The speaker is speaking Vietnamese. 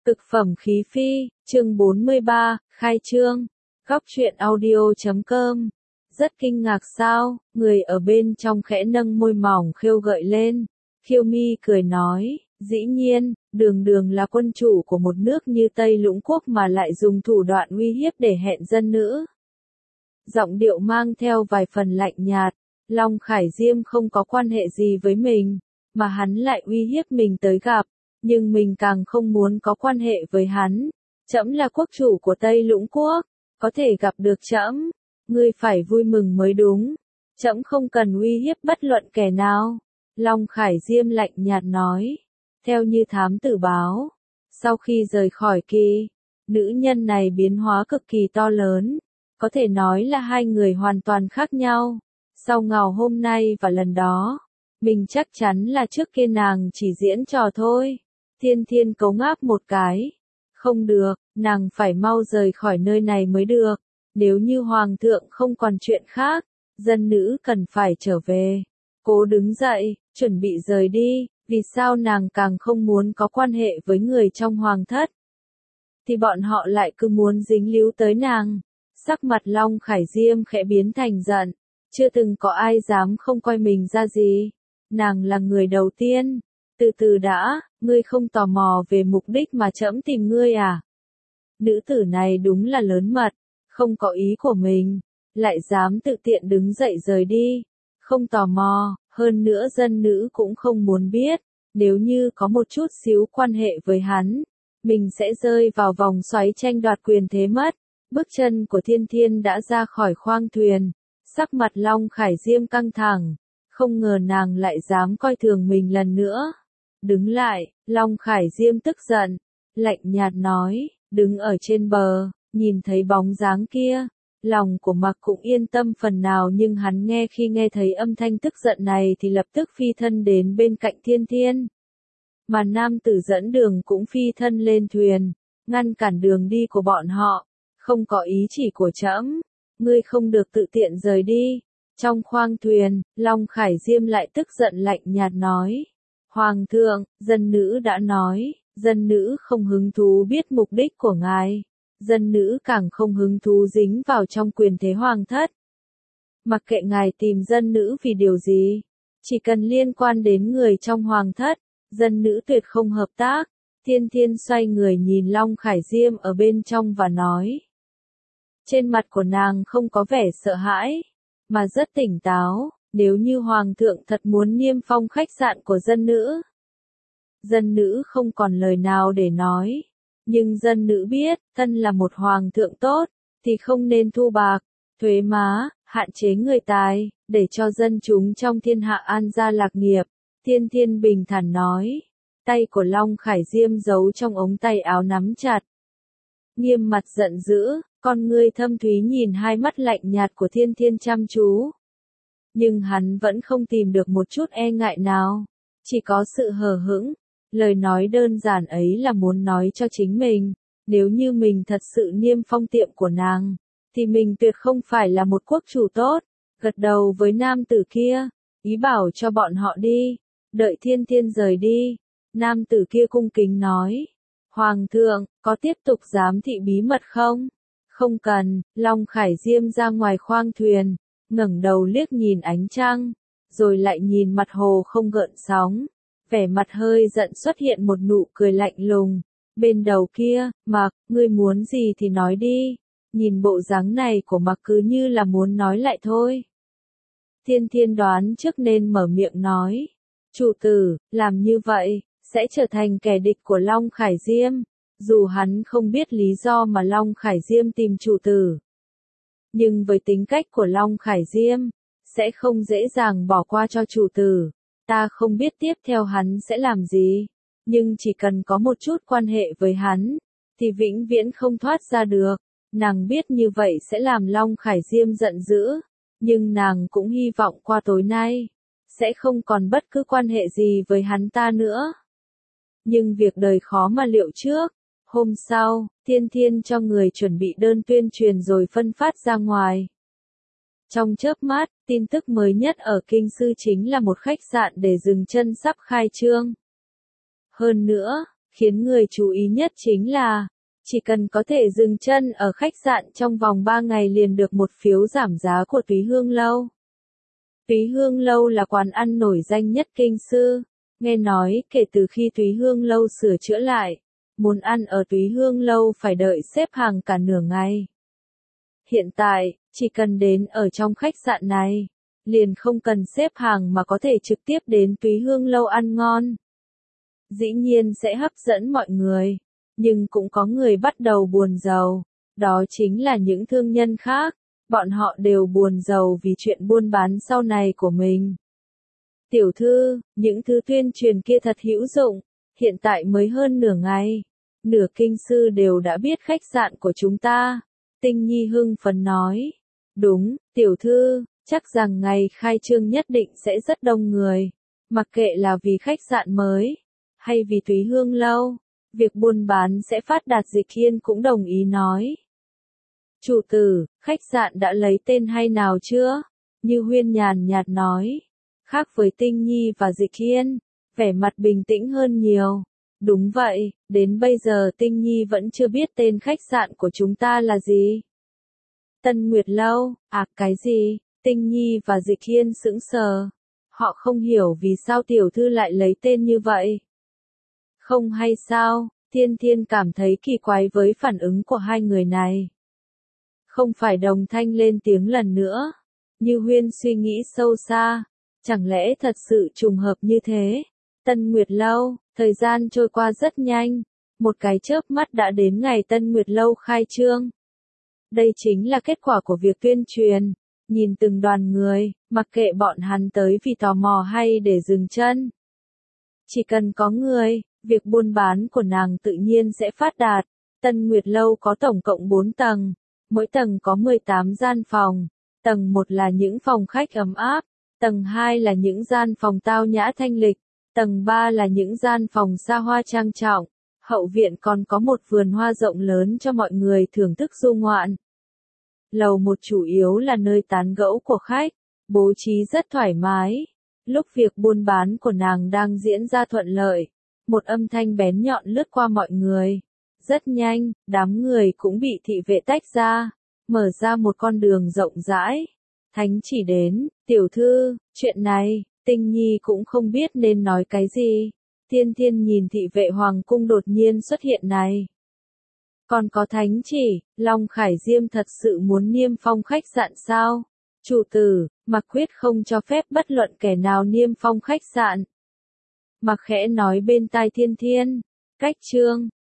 Cực phẩm khí phi, chương 43, khai trương. Góc truyện audio.com. Rất kinh ngạc sao, người ở bên trong khẽ nâng môi mỏng khêu gợi lên. Khiêu Mi cười nói, dĩ nhiên, Đường Đường là quân chủ của một nước như Tây Lũng Quốc mà lại dùng thủ đoạn uy hiếp để hẹn dân nữ. Giọng điệu mang theo vài phần lạnh nhạt, Long Khải Diêm không có quan hệ gì với mình, mà hắn lại uy hiếp mình tới gặp. Nhưng mình càng không muốn có quan hệ với hắn. Trẫm là quốc chủ của Tây Lũng Quốc, có thể gặp được trẫm, ngươi phải vui mừng mới đúng. Trẫm không cần uy hiếp bất luận kẻ nào. Long Khải Diêm lạnh nhạt nói. Theo như thám tử báo, sau khi rời khỏi Kỳ, nữ nhân này biến hóa cực kỳ to lớn. Có thể nói là hai người hoàn toàn khác nhau. Sau ngào hôm nay và lần đó, mình chắc chắn là trước kia nàng chỉ diễn trò thôi. Thiên Thiên cấu ngáp một cái. Không được, nàng phải mau rời khỏi nơi này mới được. Nếu như hoàng thượng không còn chuyện khác, dân nữ cần phải trở về. Cố đứng dậy, chuẩn bị rời đi. Vì sao nàng càng không muốn có quan hệ với người trong hoàng thất? Thì bọn họ lại cứ muốn dính líu tới nàng. Sắc mặt Long Khải Diêm khẽ biến thành giận. Chưa từng có ai dám không coi mình ra gì. Nàng là người đầu tiên. Từ từ đã, ngươi không tò mò về mục đích mà trẫm tìm ngươi à? Nữ tử này đúng là lớn mật, không có ý của mình, lại dám tự tiện đứng dậy rời đi. Không tò mò, hơn nữa dân nữ cũng không muốn biết, nếu như có một chút xíu quan hệ với hắn, mình sẽ rơi vào vòng xoáy tranh đoạt quyền thế mất. Bước chân của Thiên Thiên đã ra khỏi khoang thuyền, sắc mặt Long Khải Diêm căng thẳng, không ngờ nàng lại dám coi thường mình lần nữa. Đứng lại, Long Khải Diêm tức giận, lạnh nhạt nói, đứng ở trên bờ, nhìn thấy bóng dáng kia, lòng của Mặc cũng yên tâm phần nào, nhưng hắn khi nghe thấy âm thanh tức giận này thì lập tức phi thân đến bên cạnh Thiên Thiên. Mà nam tử dẫn đường cũng phi thân lên thuyền, ngăn cản đường đi của bọn họ, không có ý chỉ của trẫm, ngươi không được tự tiện rời đi. Trong khoang thuyền, Long Khải Diêm lại tức giận lạnh nhạt nói. Hoàng thượng, dân nữ đã nói, dân nữ không hứng thú biết mục đích của ngài. Dân nữ càng không hứng thú dính vào trong quyền thế hoàng thất. Mặc kệ ngài tìm dân nữ vì điều gì, chỉ cần liên quan đến người trong hoàng thất, dân nữ tuyệt không hợp tác. Thiên Thiên xoay người nhìn Long Khải Diêm ở bên trong và nói. Trên mặt của nàng không có vẻ sợ hãi, mà rất tỉnh táo. Nếu như hoàng thượng thật muốn niêm phong khách sạn của dân nữ không còn lời nào để nói. Nhưng dân nữ biết, thân là một hoàng thượng tốt, thì không nên thu bạc, thuế má, hạn chế người tài, để cho dân chúng trong thiên hạ an gia lạc nghiệp. Thiên Thiên bình thản nói, tay của Long Khải Diêm giấu trong ống tay áo nắm chặt. Nghiêm mặt giận dữ, con ngươi thâm thúy nhìn hai mắt lạnh nhạt của Thiên Thiên chăm chú. Nhưng hắn vẫn không tìm được một chút e ngại nào, chỉ có sự hờ hững. Lời nói đơn giản ấy là muốn nói cho chính mình, nếu như mình thật sự niêm phong tiệm của nàng, thì mình tuyệt không phải là một quốc chủ tốt. Gật đầu với nam tử kia, ý bảo cho bọn họ đi, đợi Thiên Thiên rời đi. Nam tử kia cung kính nói, Hoàng thượng, có tiếp tục giám thị bí mật không? Không cần. Long Khải Diêm ra ngoài khoang thuyền, ngẩng đầu liếc nhìn ánh trăng, rồi lại nhìn mặt hồ không gợn sóng. Vẻ mặt hơi giận xuất hiện một nụ cười lạnh lùng. Bên đầu kia, Mặc, ngươi muốn gì thì nói đi. Nhìn bộ dáng này của Mặc cứ như là muốn nói lại thôi. Thiên Thiên đoán trước nên mở miệng nói. Chủ tử, làm như vậy, sẽ trở thành kẻ địch của Long Khải Diêm. Dù hắn không biết lý do mà Long Khải Diêm tìm chủ tử. Nhưng với tính cách của Long Khải Diêm, sẽ không dễ dàng bỏ qua cho chủ tử. Ta không biết tiếp theo hắn sẽ làm gì, nhưng chỉ cần có một chút quan hệ với hắn, thì vĩnh viễn không thoát ra được. Nàng biết như vậy sẽ làm Long Khải Diêm giận dữ, nhưng nàng cũng hy vọng qua tối nay, sẽ không còn bất cứ quan hệ gì với hắn ta nữa. Nhưng việc đời khó mà liệu trước. Hôm sau, Thiên Thiên cho người chuẩn bị đơn tuyên truyền rồi phân phát ra ngoài. Trong chớp mắt, tin tức mới nhất ở Kinh Sư chính là một khách sạn để dừng chân sắp khai trương. Hơn nữa, Khiến người chú ý nhất chính là, chỉ cần có thể dừng chân ở khách sạn trong vòng 3 ngày liền được một phiếu giảm giá của Túy Hương Lâu. Túy Hương Lâu là quán ăn nổi danh nhất Kinh Sư. Nghe nói, kể từ khi Túy Hương Lâu sửa chữa lại, muốn ăn ở Túy Hương Lâu phải đợi xếp hàng cả nửa ngày. Hiện tại, chỉ cần đến ở trong khách sạn này, liền không cần xếp hàng mà có thể trực tiếp đến Túy Hương Lâu ăn ngon. Dĩ nhiên sẽ hấp dẫn mọi người, nhưng cũng có người bắt đầu buồn rầu, đó chính là những thương nhân khác, bọn họ đều buồn rầu vì chuyện buôn bán sau này của mình. Tiểu thư, những thứ tuyên truyền kia thật hữu dụng, hiện tại mới hơn nửa ngày, nửa Kinh Sư đều đã biết khách sạn của chúng ta. Tinh Nhi hưng phấn nói, đúng, tiểu thư, chắc rằng ngày khai trương nhất định sẽ rất đông người, mặc kệ là vì khách sạn mới, hay vì Túy Hương Lâu, việc buôn bán sẽ phát đạt. Dịch Hiên cũng đồng ý nói. Chủ tử, khách sạn đã lấy tên hay nào chưa? Như Huyên nhàn nhạt nói. Khác với Tinh Nhi và Dịch Hiên, vẻ mặt bình tĩnh hơn nhiều. Đúng vậy, đến bây giờ Tinh Nhi vẫn chưa biết tên khách sạn của chúng ta là gì. Tân Nguyệt Lâu, à cái gì? Tinh Nhi và Dịch Hiên sững sờ. Họ không hiểu vì sao tiểu thư lại lấy tên như vậy. Không hay sao, Thiên Thiên cảm thấy kỳ quái với phản ứng của hai người này. Không phải đồng thanh lên tiếng lần nữa. Như Huyên suy nghĩ sâu xa. Chẳng lẽ thật sự trùng hợp như thế? Tân Nguyệt Lâu, thời gian trôi qua rất nhanh. Một cái chớp mắt đã đến ngày Tân Nguyệt Lâu khai trương. Đây chính là kết quả của việc tuyên truyền. Nhìn từng đoàn người, mặc kệ bọn hắn tới vì tò mò hay để dừng chân. Chỉ cần có người, việc buôn bán của nàng tự nhiên sẽ phát đạt. Tân Nguyệt Lâu có tổng cộng 4 tầng. Mỗi tầng có 18 gian phòng. Tầng 1 là những phòng khách ấm áp. Tầng 2 là những gian phòng tao nhã thanh lịch. Tầng 3 là những gian phòng xa hoa trang trọng. Hậu viện còn có một vườn hoa rộng lớn cho mọi người thưởng thức du ngoạn. Lầu 1 chủ yếu là nơi tán gẫu của khách, bố trí rất thoải mái. Lúc việc buôn bán của nàng đang diễn ra thuận lợi, một âm thanh bén nhọn lướt qua mọi người. Rất nhanh, đám người cũng bị thị vệ tách ra, mở ra một con đường rộng rãi. Thánh chỉ đến, tiểu thư, chuyện này, Tinh Nhi cũng không biết nên nói cái gì. Thiên Thiên nhìn thị vệ hoàng cung đột nhiên xuất hiện này. Còn có thánh chỉ, Long Khải Diêm thật sự muốn niêm phong khách sạn sao? Chủ tử, Mặc quyết không cho phép bất luận kẻ nào niêm phong khách sạn. Mặc khẽ nói bên tai Thiên Thiên. Cách chương